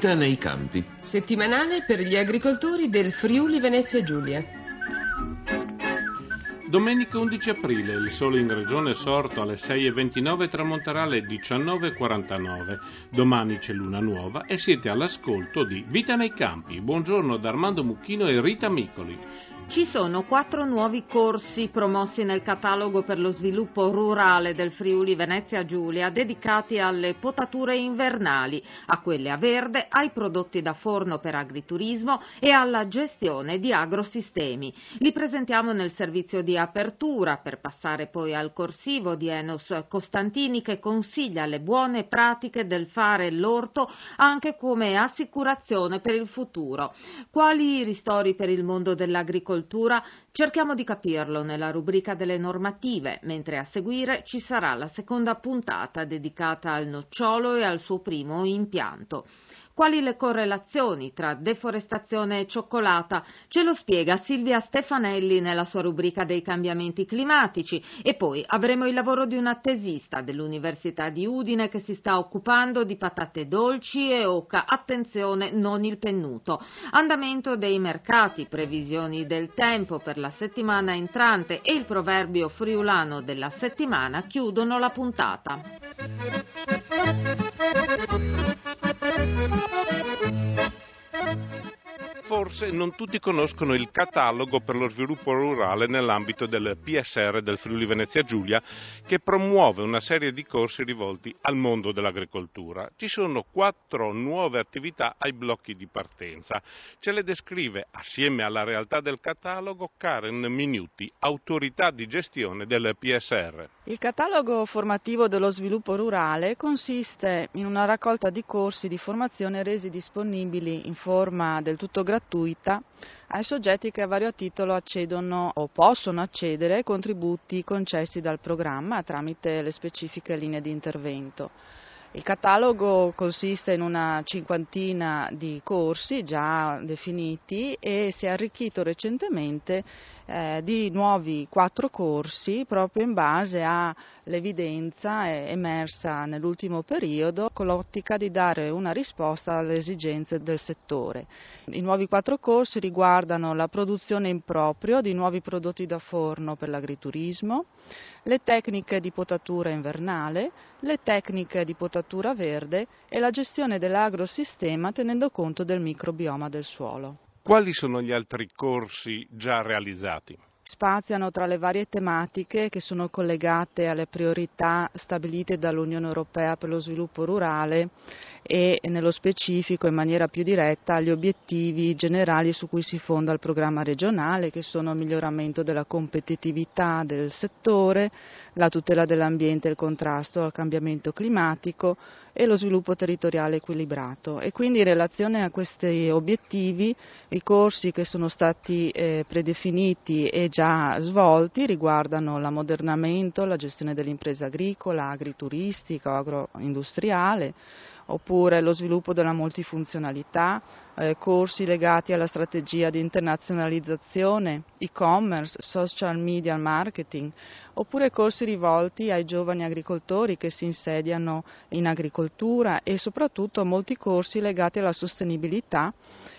Vita nei campi. Settimanale per gli agricoltori del Friuli Venezia Giulia. Domenica 11 aprile, il sole in regione è sorto alle 6:29 e tramonterà alle 19:49. Domani c'è luna nuova e siete all'ascolto di Vita nei campi. Buongiorno da Armando Mucchino e Rita Micoli. Ci sono 4 nuovi corsi promossi nel catalogo per lo sviluppo rurale del Friuli Venezia Giulia dedicati alle potature invernali, a quelle a verde, ai prodotti da forno per agriturismo e alla gestione di agrosistemi. Li presentiamo nel servizio di apertura per passare poi al corsivo di Enos Costantini che consiglia le buone pratiche del fare l'orto anche come assicurazione per il futuro. Quali ristori per il mondo dell'agricoltura? Cerchiamo di capirlo nella rubrica delle normative, mentre a seguire ci sarà la seconda puntata dedicata al nocciolo e al suo primo impianto. Quali le correlazioni tra deforestazione e cioccolata? Ce lo spiega Silvia Stefanelli nella sua rubrica dei cambiamenti climatici e poi avremo il lavoro di una tesista dell'Università di Udine che si sta occupando di patate dolci e oca. Attenzione, non il pennuto. Andamento dei mercati, previsioni del tempo per la settimana entrante e il proverbio friulano della settimana chiudono la puntata. Forse non tutti conoscono il catalogo per lo sviluppo rurale nell'ambito del PSR del Friuli Venezia Giulia che promuove una serie di corsi rivolti al mondo dell'agricoltura. Ci sono 4 nuove attività ai blocchi di partenza. Ce le descrive assieme alla realtà del catalogo Karen Minuti, autorità di gestione del PSR. Il catalogo formativo dello sviluppo rurale consiste in una raccolta di corsi di formazione resi disponibili in forma del tutto gratuita ai soggetti che a vario titolo accedono o possono accedere ai contributi concessi dal programma tramite le specifiche linee di intervento. Il catalogo consiste in una 50 di corsi già definiti e si è arricchito recentemente di nuovi 4 corsi proprio in base all'evidenza emersa nell'ultimo periodo con l'ottica di dare una risposta alle esigenze del settore. I nuovi 4 corsi riguardano la produzione in proprio di nuovi prodotti da forno per l'agriturismo, le tecniche di potatura invernale, le tecniche di potatura verde e la gestione dell'agrosistema tenendo conto del microbioma del suolo. Quali sono gli altri corsi già realizzati? Spaziano tra le varie tematiche che sono collegate alle priorità stabilite dall'Unione Europea per lo sviluppo rurale e nello specifico in maniera più diretta agli obiettivi generali su cui si fonda il programma regionale che sono il miglioramento della competitività del settore, la tutela dell'ambiente e il contrasto al cambiamento climatico e lo sviluppo territoriale equilibrato. E quindi in relazione a questi obiettivi i corsi che sono stati predefiniti e già svolti riguardano l'ammodernamento, la gestione dell'impresa agricola, agrituristica o agroindustriale, oppure lo sviluppo della multifunzionalità, corsi legati alla strategia di internazionalizzazione, e-commerce, social media marketing, oppure corsi rivolti ai giovani agricoltori che si insediano in agricoltura e soprattutto molti corsi legati alla sostenibilità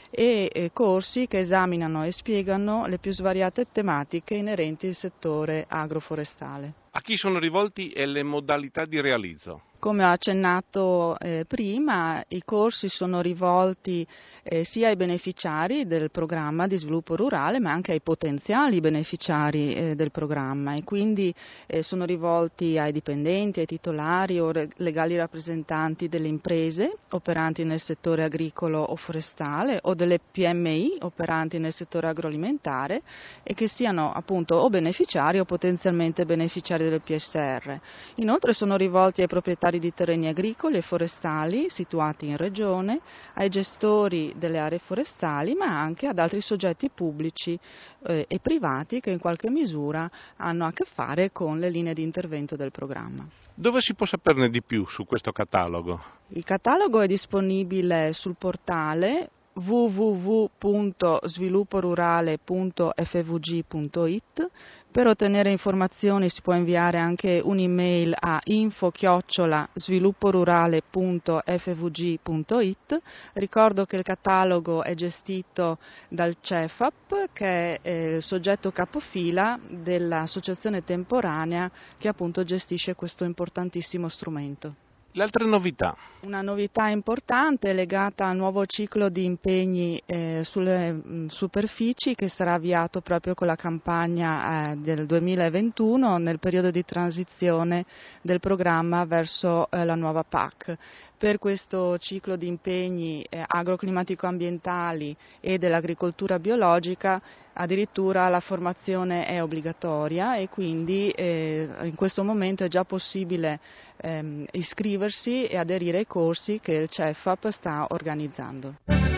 e corsi che esaminano e spiegano le più svariate tematiche inerenti al settore agroforestale. A chi sono rivolti e le modalità di realizzo? Come ho accennato prima, i corsi sono rivolti sia ai beneficiari del programma di sviluppo rurale ma anche ai potenziali beneficiari del programma e quindi sono rivolti ai dipendenti, ai titolari o legali rappresentanti delle imprese operanti nel settore agricolo o forestale o delle PMI operanti nel settore agroalimentare e che siano appunto o beneficiari o potenzialmente beneficiari delle PSR. Inoltre sono rivolti ai proprietari di terreni agricoli e forestali situati in regione, ai gestori delle aree forestali, ma anche ad altri soggetti pubblici e privati che in qualche misura hanno a che fare con le linee di intervento del programma. Dove si può saperne di più su questo catalogo? Il catalogo è disponibile sul portale www.svilupporurale.fvg.it. Per ottenere informazioni si può inviare anche un'email a info@svilupporurale.fvg.it. Ricordo che il catalogo è gestito dal CEFAP, che è il soggetto capofila dell'associazione temporanea che appunto gestisce questo importantissimo strumento. Le altre novità? Una novità importante è legata al nuovo ciclo di impegni sulle superfici che sarà avviato proprio con la campagna del 2021 nel periodo di transizione del programma verso la nuova PAC. Per questo ciclo di impegni agroclimatico-ambientali e dell'agricoltura biologica addirittura la formazione è obbligatoria e quindi in questo momento è già possibile iscriversi e aderire ai corsi che il CEFAP sta organizzando.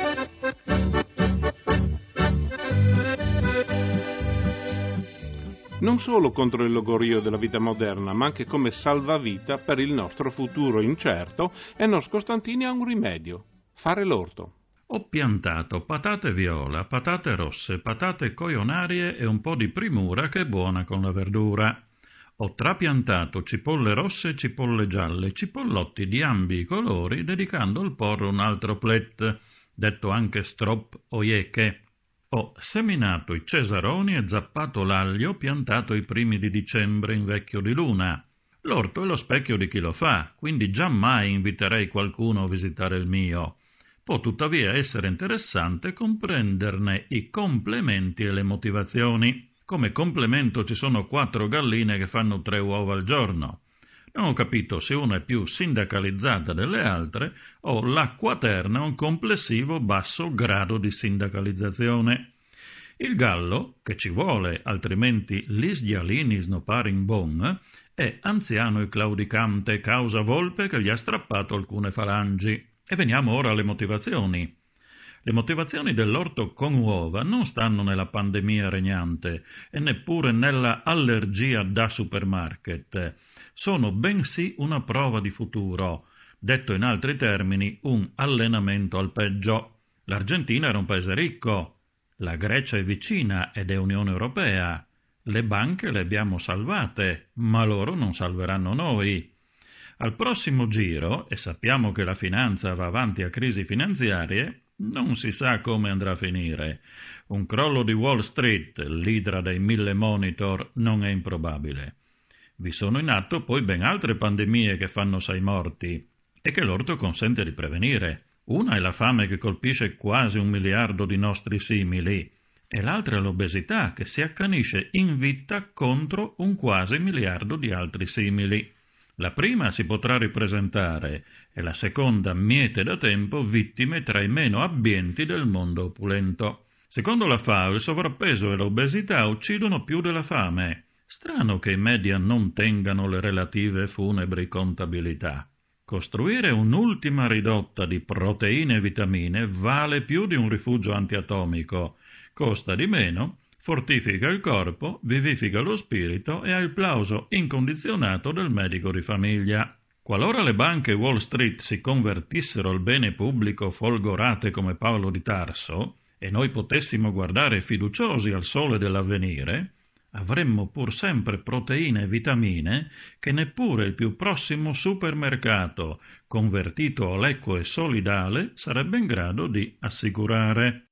Non solo contro il logorio della vita moderna, ma anche come salvavita per il nostro futuro incerto, Enos Costantini ha un rimedio: fare l'orto. Ho piantato patate viola, patate rosse, patate coionarie e un po' di primura che è buona con la verdura. Ho trapiantato cipolle rosse e cipolle gialle, cipollotti di ambi i colori, dedicando al porro un altro plet, detto anche strop o jeche. Ho seminato i cesaroni e zappato l'aglio piantato i primi di dicembre in vecchio di luna. L'orto è lo specchio di chi lo fa, quindi giammai inviterei qualcuno a visitare il mio. Può tuttavia essere interessante comprenderne i complementi e le motivazioni. Come complemento ci sono 4 galline che fanno 3 uova al giorno. Non ho capito se una è più sindacalizzata delle altre o la quaterna ha un complessivo basso grado di sindacalizzazione. Il gallo, che ci vuole, altrimenti l'isdialini snoparin bon, è anziano e claudicante causa volpe che gli ha strappato alcune falangi. E veniamo ora alle motivazioni. Le motivazioni dell'orto con uova non stanno nella pandemia regnante e neppure nella allergia da supermarket. Sono bensì una prova di futuro, detto in altri termini un allenamento al peggio. L'Argentina era un paese ricco, la Grecia è vicina ed è Unione Europea, le banche le abbiamo salvate, ma loro non salveranno noi. Al prossimo giro, e sappiamo che la finanza va avanti a crisi finanziarie, non si sa come andrà a finire. Un crollo di Wall Street, l'idra dei 1000 monitor, non è improbabile. Vi sono in atto poi ben altre pandemie che fanno 6 morti e che l'orto consente di prevenire. Una è la fame che colpisce quasi 1 miliardo di nostri simili e l'altra è l'obesità che si accanisce invicta contro un quasi miliardo di altri simili. La prima si potrà ripresentare e la seconda miete da tempo vittime tra i meno abbienti del mondo opulento. Secondo la FAO il sovrappeso e l'obesità uccidono più della fame. Strano che i media non tengano le relative funebri contabilità. Costruire un'ultima ridotta di proteine e vitamine vale più di un rifugio antiatomico, costa di meno, fortifica il corpo, vivifica lo spirito e ha il plauso incondizionato del medico di famiglia. Qualora le banche e Wall Street si convertissero al bene pubblico folgorate come Paolo di Tarso e noi potessimo guardare fiduciosi al sole dell'avvenire, avremmo pur sempre proteine e vitamine che neppure il più prossimo supermercato, convertito a l'equo e solidale, sarebbe in grado di assicurare.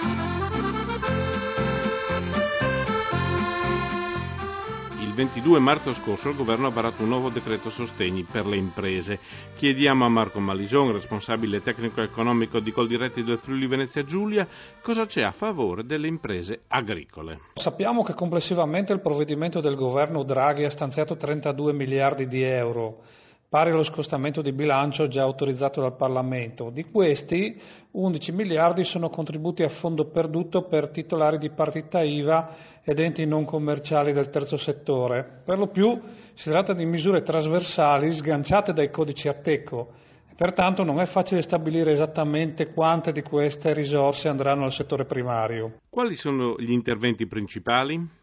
Il 22 marzo scorso il governo ha varato un nuovo decreto sostegni per le imprese. Chiediamo a Marco Malison, responsabile tecnico-economico di Coldiretti del Friuli Venezia Giulia, cosa c'è a favore delle imprese agricole. Sappiamo che complessivamente il provvedimento del governo Draghi ha stanziato 32 miliardi di euro, pari allo scostamento di bilancio già autorizzato dal Parlamento. Di questi 11 miliardi sono contributi a fondo perduto per titolari di partita IVA ed enti non commerciali del terzo settore. Per lo più si tratta di misure trasversali sganciate dai codici Ateco. Pertanto non è facile stabilire esattamente quante di queste risorse andranno al settore primario. Quali sono gli interventi principali?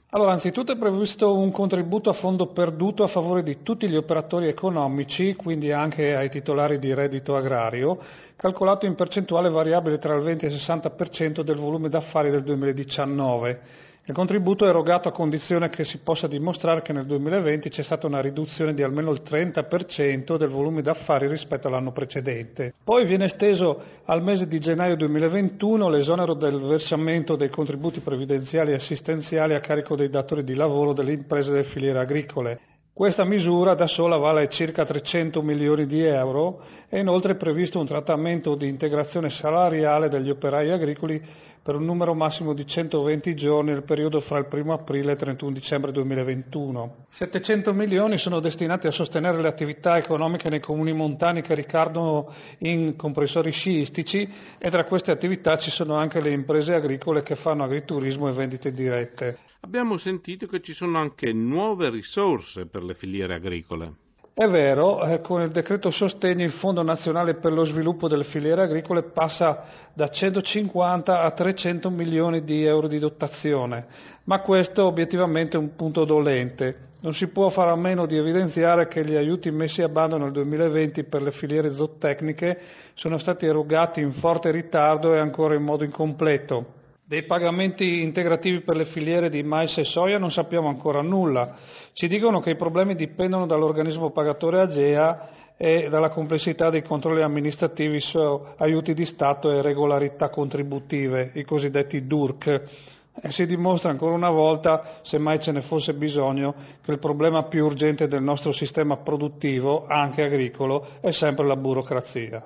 Allora, anzitutto è previsto un contributo a fondo perduto a favore di tutti gli operatori economici, quindi anche ai titolari di reddito agrario, calcolato in percentuale variabile tra il 20 e il 60% del volume d'affari del 2019. Il contributo è erogato a condizione che si possa dimostrare che nel 2020 c'è stata una riduzione di almeno il 30% del volume d'affari rispetto all'anno precedente. Poi viene esteso al mese di gennaio 2021 l'esonero del versamento dei contributi previdenziali e assistenziali a carico dei datori di lavoro delle imprese delle filiere agricole. Questa misura da sola vale circa 300 milioni di euro e inoltre è previsto un trattamento di integrazione salariale degli operai agricoli per un numero massimo di 120 giorni nel periodo fra il 1 aprile e il 31 dicembre 2021. 700 milioni sono destinati a sostenere le attività economiche nei comuni montani che ricadono in comprensori sciistici e tra queste attività ci sono anche le imprese agricole che fanno agriturismo e vendite dirette. Abbiamo sentito che ci sono anche nuove risorse per le filiere agricole. È vero, con il decreto sostegni il Fondo Nazionale per lo Sviluppo delle Filiere Agricole passa da 150 a 300 milioni di euro di dotazione, ma questo obiettivamente è un punto dolente. Non si può fare a meno di evidenziare che gli aiuti messi a bando nel 2020 per le filiere zootecniche sono stati erogati in forte ritardo e ancora in modo incompleto. Dei pagamenti integrativi per le filiere di mais e soia non sappiamo ancora nulla. Ci dicono che i problemi dipendono dall'organismo pagatore AGEA e dalla complessità dei controlli amministrativi su aiuti di Stato e regolarità contributive, i cosiddetti DURC. E si dimostra ancora una volta, se mai ce ne fosse bisogno, che il problema più urgente del nostro sistema produttivo, anche agricolo, è sempre la burocrazia.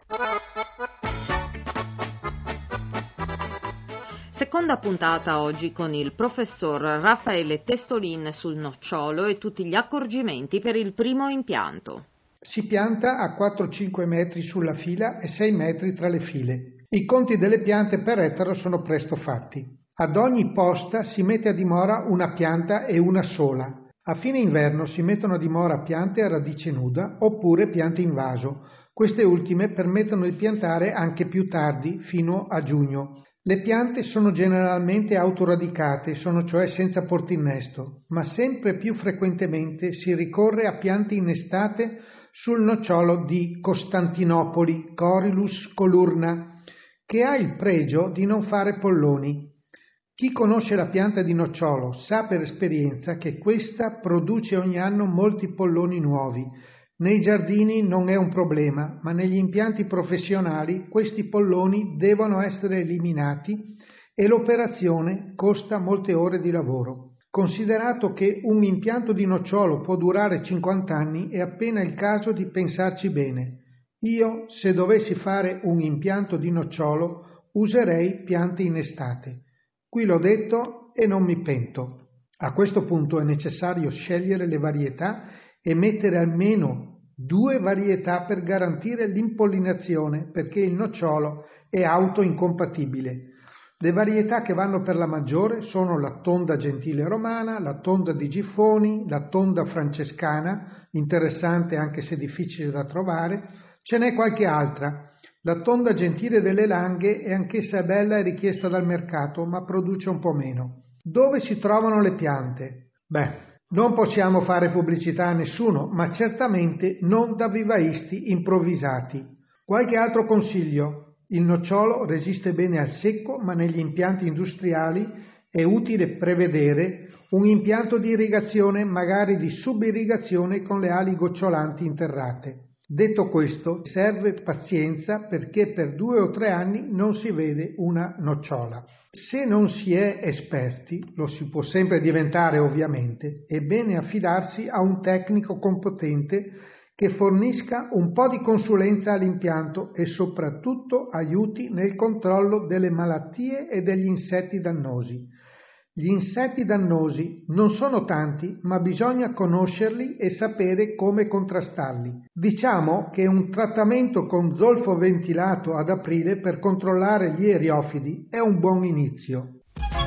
Seconda puntata oggi con il professor Raffaele Testolin sul nocciolo e tutti gli accorgimenti per il primo impianto. Si pianta a 4-5 metri sulla fila e 6 metri tra le file. I conti delle piante per ettaro sono presto fatti. Ad ogni posta si mette a dimora una pianta e una sola. A fine inverno si mettono a dimora piante a radice nuda oppure piante in vaso. Queste ultime permettono di piantare anche più tardi, fino a giugno. Le piante sono generalmente autoradicate, sono cioè senza portinnesto, ma sempre più frequentemente si ricorre a piante innestate sul nocciolo di Costantinopoli, Corylus colurna, che ha il pregio di non fare polloni. Chi conosce la pianta di nocciolo sa per esperienza che questa produce ogni anno molti polloni nuovi. Nei giardini non è un problema, ma negli impianti professionali questi polloni devono essere eliminati e l'operazione costa molte ore di lavoro. Considerato che un impianto di nocciolo può durare 50 anni, è appena il caso di pensarci bene. Io, se dovessi fare un impianto di nocciolo, userei piante innestate. Qui l'ho detto e non mi pento. A questo punto è necessario scegliere le varietà e mettere almeno 2 varietà per garantire l'impollinazione, perché il nocciolo è autoincompatibile. Le varietà che vanno per la maggiore sono la tonda gentile romana, la tonda di Giffoni, la tonda francescana, interessante anche se difficile da trovare. Ce n'è qualche altra. La tonda gentile delle Langhe è anch'essa bella e richiesta dal mercato, ma produce un po' meno. Dove si trovano le piante? Non possiamo fare pubblicità a nessuno, ma certamente non da vivaisti improvvisati. Qualche altro consiglio: il nocciolo resiste bene al secco, ma negli impianti industriali è utile prevedere un impianto di irrigazione, magari di subirrigazione con le ali gocciolanti interrate. Detto questo, serve pazienza perché per 2 o 3 anni non si vede una nocciola. Se non si è esperti, lo si può sempre diventare ovviamente, è bene affidarsi a un tecnico competente che fornisca un po' di consulenza all'impianto e soprattutto aiuti nel controllo delle malattie e degli insetti dannosi. Gli insetti dannosi non sono tanti, ma bisogna conoscerli e sapere come contrastarli. Diciamo che un trattamento con zolfo ventilato ad aprile per controllare gli eriofidi è un buon inizio.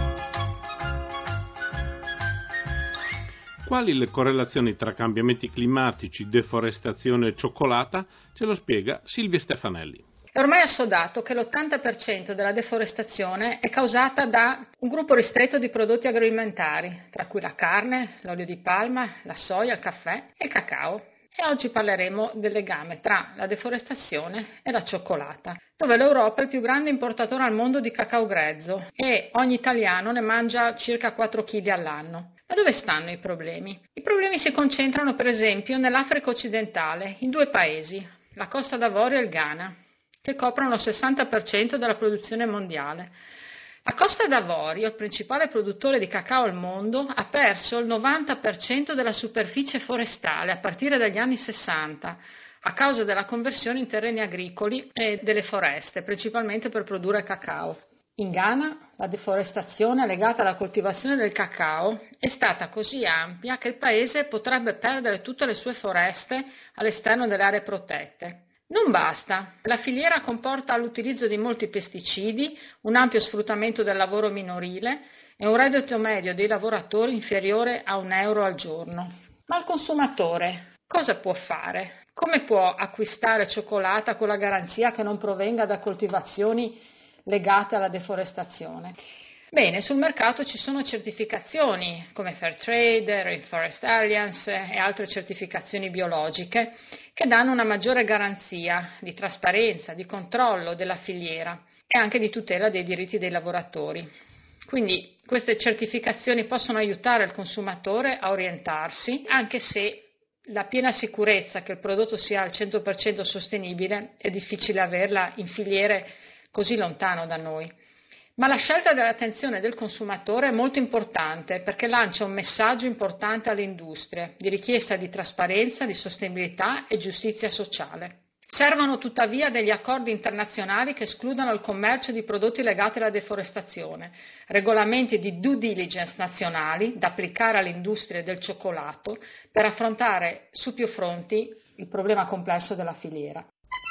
Quali le correlazioni tra cambiamenti climatici, deforestazione e cioccolata? Ce lo spiega Silvia Stefanelli. È ormai assodato che l'80% della deforestazione è causata da un gruppo ristretto di prodotti agroalimentari, tra cui la carne, l'olio di palma, la soia, il caffè e il cacao. E oggi parleremo del legame tra la deforestazione e la cioccolata, dove l'Europa è il più grande importatore al mondo di cacao grezzo e ogni italiano ne mangia circa 4 kg all'anno. Ma dove stanno i problemi? I problemi si concentrano per esempio nell'Africa occidentale, in 2 paesi, la Costa d'Avorio e il Ghana, che coprono il 60% della produzione mondiale. La Costa d'Avorio, il principale produttore di cacao al mondo, ha perso il 90% della superficie forestale a partire dagli anni 60 a causa della conversione in terreni agricoli e delle foreste, principalmente per produrre cacao. In Ghana la deforestazione legata alla coltivazione del cacao è stata così ampia che il paese potrebbe perdere tutte le sue foreste all'esterno delle aree protette. Non basta, la filiera comporta l'utilizzo di molti pesticidi, un ampio sfruttamento del lavoro minorile e un reddito medio dei lavoratori inferiore a €1 al giorno. Ma il consumatore cosa può fare? Come può acquistare cioccolata con la garanzia che non provenga da coltivazioni legate alla deforestazione? Bene, sul mercato ci sono certificazioni come Fairtrade, Rainforest Alliance e altre certificazioni biologiche che danno una maggiore garanzia di trasparenza, di controllo della filiera e anche di tutela dei diritti dei lavoratori. Quindi queste certificazioni possono aiutare il consumatore a orientarsi, anche se la piena sicurezza che il prodotto sia al 100% sostenibile è difficile averla in filiere così lontano da noi. Ma la scelta dell'attenzione del consumatore è molto importante perché lancia un messaggio importante alle industrie di richiesta di trasparenza, di sostenibilità e giustizia sociale. Servono tuttavia degli accordi internazionali che escludano il commercio di prodotti legati alla deforestazione, regolamenti di due diligence nazionali da applicare alle industrie del cioccolato per affrontare su più fronti il problema complesso della filiera.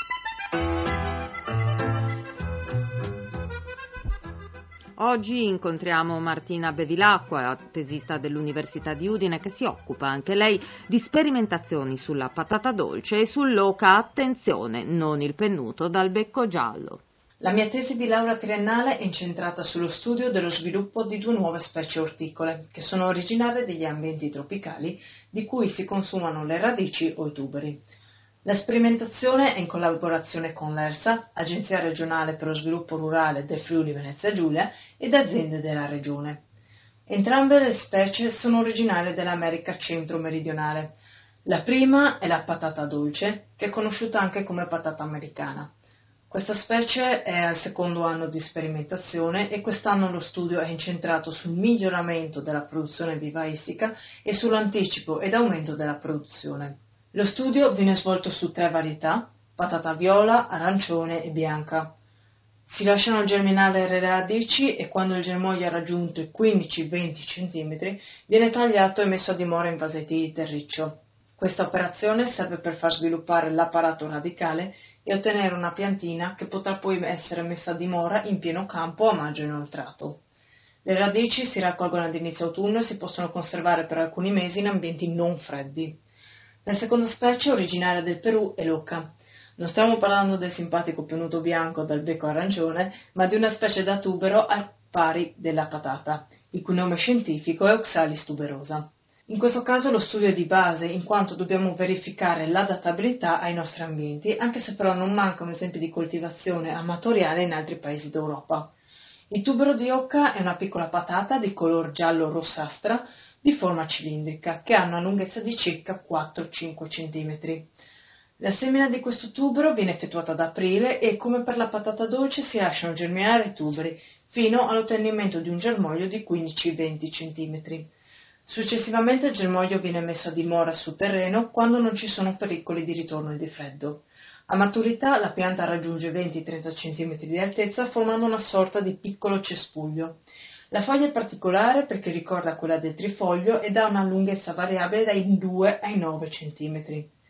Oggi incontriamo Martina Bevilacqua, tesista dell'Università di Udine, che si occupa anche lei di sperimentazioni sulla patata dolce e sull'oca, attenzione, non il pennuto dal becco giallo. La mia tesi di laurea triennale è incentrata sullo studio dello sviluppo di 2 nuove specie orticole, che sono originarie degli ambienti tropicali, di cui si consumano le radici o i tuberi. La sperimentazione è in collaborazione con l'ERSA, Agenzia regionale per lo sviluppo rurale del Friuli Venezia Giulia, ed aziende della regione. Entrambe le specie sono originarie dell'America centro-meridionale. La prima è la patata dolce, che è conosciuta anche come patata americana. Questa specie è al 2° anno di sperimentazione e quest'anno lo studio è incentrato sul miglioramento della produzione vivaistica e sull'anticipo ed aumento della produzione. Lo studio viene svolto su 3 varietà, patata viola, arancione e bianca. Si lasciano germinare le radici e quando il germoglio ha raggiunto i 15-20 cm viene tagliato e messo a dimora in vasetti di terriccio. Questa operazione serve per far sviluppare l'apparato radicale e ottenere una piantina che potrà poi essere messa a dimora in pieno campo a maggio inoltrato. Le radici si raccolgono ad inizio autunno e si possono conservare per alcuni mesi in ambienti non freddi. La seconda specie, originaria del Perù, è l'oca. Non stiamo parlando del simpatico pennuto bianco dal becco arancione, ma di una specie da tubero al pari della patata, il cui nome scientifico è Oxalis tuberosa. In questo caso lo studio è di base, in quanto dobbiamo verificare l'adattabilità ai nostri ambienti, anche se però non mancano esempi di coltivazione amatoriale in altri paesi d'Europa. Il tubero di oca è una piccola patata di color giallo-rossastra, di forma cilindrica, che ha una lunghezza di circa 4-5 cm. La semina di questo tubero viene effettuata ad aprile e, come per la patata dolce, si lasciano germinare i tuberi fino all'ottenimento di un germoglio di 15-20 cm. Successivamente il germoglio viene messo a dimora sul terreno quando non ci sono pericoli di ritorno e di freddo. A maturità la pianta raggiunge 20-30 cm di altezza formando una sorta di piccolo cespuglio. La foglia è particolare perché ricorda quella del trifoglio ed ha una lunghezza variabile dai 2 ai 9 cm.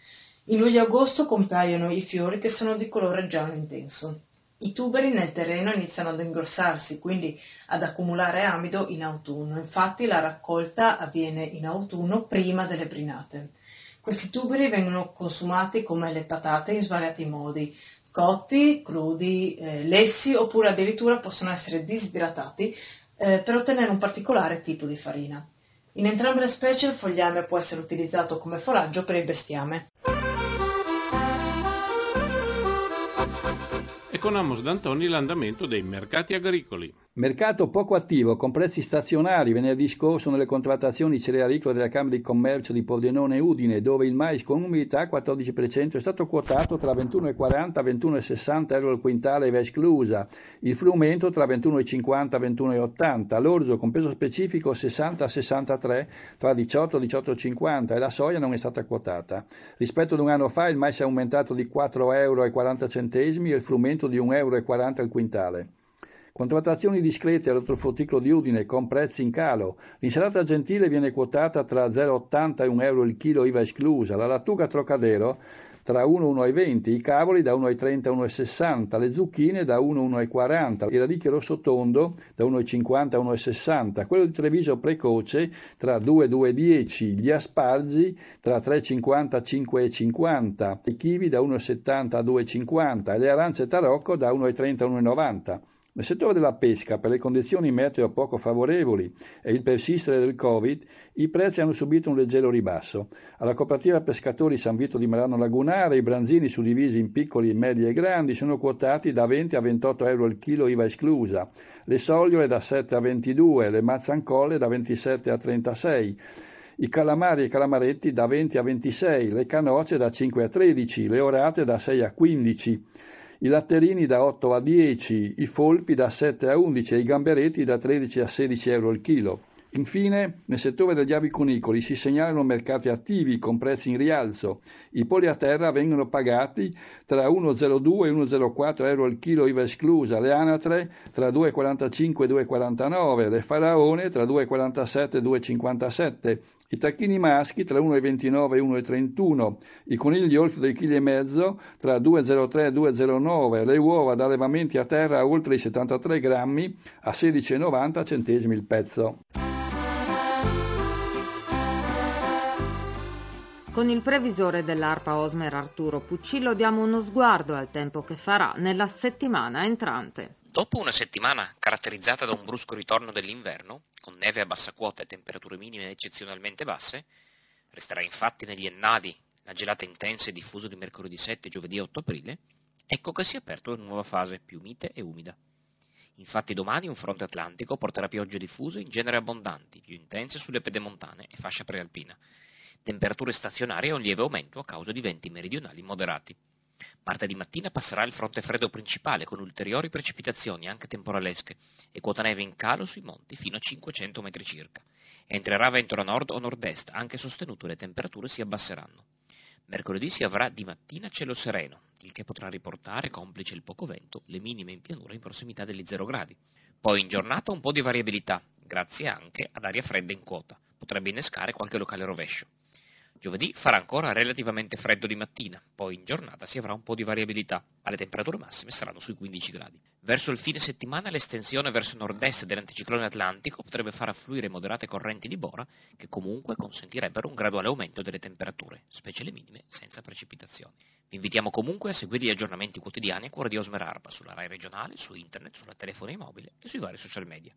In luglio e agosto compaiono i fiori che sono di colore giallo intenso. I tuberi nel terreno iniziano ad ingrossarsi, quindi ad accumulare amido in autunno. Infatti la raccolta avviene in autunno prima delle brinate. Questi tuberi vengono consumati come le patate in svariati modi, cotti, crudi, lessi oppure addirittura possono essere disidratati per ottenere un particolare tipo di farina. In entrambe le specie il fogliame può essere utilizzato come foraggio per il bestiame. E con Amos D'Antoni l'andamento dei mercati agricoli. Mercato poco attivo, con prezzi stazionari venerdì scorso nelle contrattazioni cerealicole della Camera di Commercio di Pordenone e Udine, dove il mais con umidità 14% è stato quotato tra 21,40 e 21,60 euro al quintale IVA esclusa, il frumento tra 21,50 e 21,80, l'orzo con peso specifico 60-63 tra 18 e 18,50 e la soia non è stata quotata. Rispetto ad un anno fa il mais è aumentato di 4,40 euro e il frumento di 1,40 euro al quintale. Contrattazioni discrete all'ortofrutticolo di Udine con prezzi in calo. L'insalata gentile viene quotata tra 0,80 e 1 euro il chilo IVA esclusa, la lattuga Trocadero tra 1 e 1,20, i cavoli da 1,30 a 1,60, le zucchine da 1 a 1,40, il radicchio rosso tondo da 1,50 a 1,60, quello di Treviso precoce tra 2 e 2,10, gli aspargi tra 3,50 e 5,50, i kiwi da 1,70 a 2,50 e le arance tarocco da 1,30 a 1,90. Nel settore della pesca, per le condizioni meteo poco favorevoli e il persistere del Covid, i prezzi hanno subito un leggero ribasso. Alla cooperativa pescatori San Vito di Merano Lagunare, i branzini suddivisi in piccoli, medi e grandi sono quotati da 20 a 28 euro al chilo IVA esclusa, le sogliole da 7 a 22, le mazzancolle da 27 a 36, i calamari e calamaretti da 20 a 26, le canocce da 5 a 13, le orate da 6 a 15, i latterini da 8 a 10, i folpi da 7 a 11 e i gamberetti da 13 a 16 euro al chilo. Infine, nel settore degli aviconicoli si segnalano mercati attivi con prezzi in rialzo. I polli a terra vengono pagati tra 1,02 e 1,04 euro al chilo IVA esclusa, le anatre tra 2,45 e 2,49, le faraone tra 2,47 e 2,57, i tacchini maschi tra 1,29 e 1,31, i conigli oltre 2,5 kg tra 2,03 e 2,09, le uova da allevamenti a terra oltre i 73 grammi a 16,90 centesimi il pezzo. Con il previsore dell'ARPA Osmer Arturo Puccillo diamo uno sguardo al tempo che farà nella settimana entrante. Dopo una settimana caratterizzata da un brusco ritorno dell'inverno, con neve a bassa quota e temperature minime eccezionalmente basse, resterà infatti negli annali la gelata intensa e diffusa di mercoledì 7 e giovedì 8 aprile, ecco che si è aperta una nuova fase più mite e umida. Infatti domani un fronte atlantico porterà piogge diffuse in genere abbondanti, più intense sulle pedemontane e fascia prealpina, temperature stazionarie e un lieve aumento a causa di venti meridionali moderati. Martedì mattina passerà il fronte freddo principale con ulteriori precipitazioni anche temporalesche e quota neve in calo sui monti fino a 500 metri circa. Entrerà vento da nord o nord-est, anche sostenuto, e le temperature si abbasseranno. Mercoledì si avrà di mattina cielo sereno, il che potrà riportare, complice il poco vento, le minime in pianura in prossimità degli 0 gradi. Poi in giornata un po' di variabilità, grazie anche ad aria fredda in quota. Potrebbe innescare qualche locale rovescio. Giovedì farà ancora relativamente freddo di mattina, poi in giornata si avrà un po' di variabilità, ma le temperature massime saranno sui 15 gradi. Verso il fine settimana l'estensione verso nord-est dell'anticiclone atlantico potrebbe far affluire moderate correnti di bora che comunque consentirebbero un graduale aumento delle temperature, specie le minime senza precipitazioni. Vi invitiamo comunque a seguire gli aggiornamenti quotidiani a cura di Osmer Arpa sulla Rai regionale, su internet, sulla telefonia mobile e sui vari social media.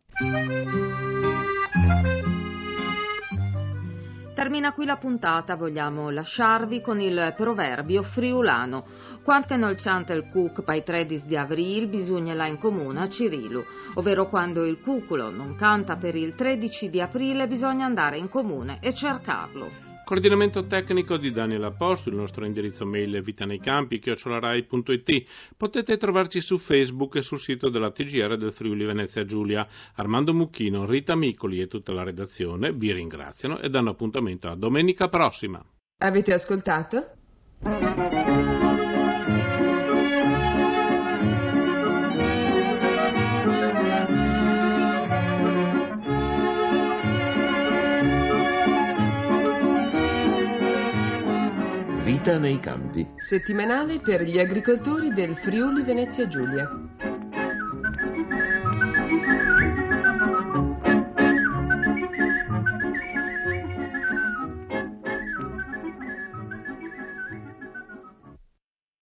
Termina qui la puntata, vogliamo lasciarvi con il proverbio friulano. Quando che non c'ante il cuc pai 13 di avril bisogna là in comune a Cirilu, ovvero quando il cuculo non canta per il 13 di aprile bisogna andare in comune e cercarlo. Coordinamento tecnico di Daniel Apposto, il nostro indirizzo mail è vitaneicampi@rai.it. Potete trovarci su Facebook e sul sito della TGR del Friuli Venezia Giulia. Armando Mucchino, Rita Micoli e tutta la redazione vi ringraziano e danno appuntamento a domenica prossima. Avete ascoltato? Vita nei campi. Settimanale per gli agricoltori del Friuli Venezia Giulia.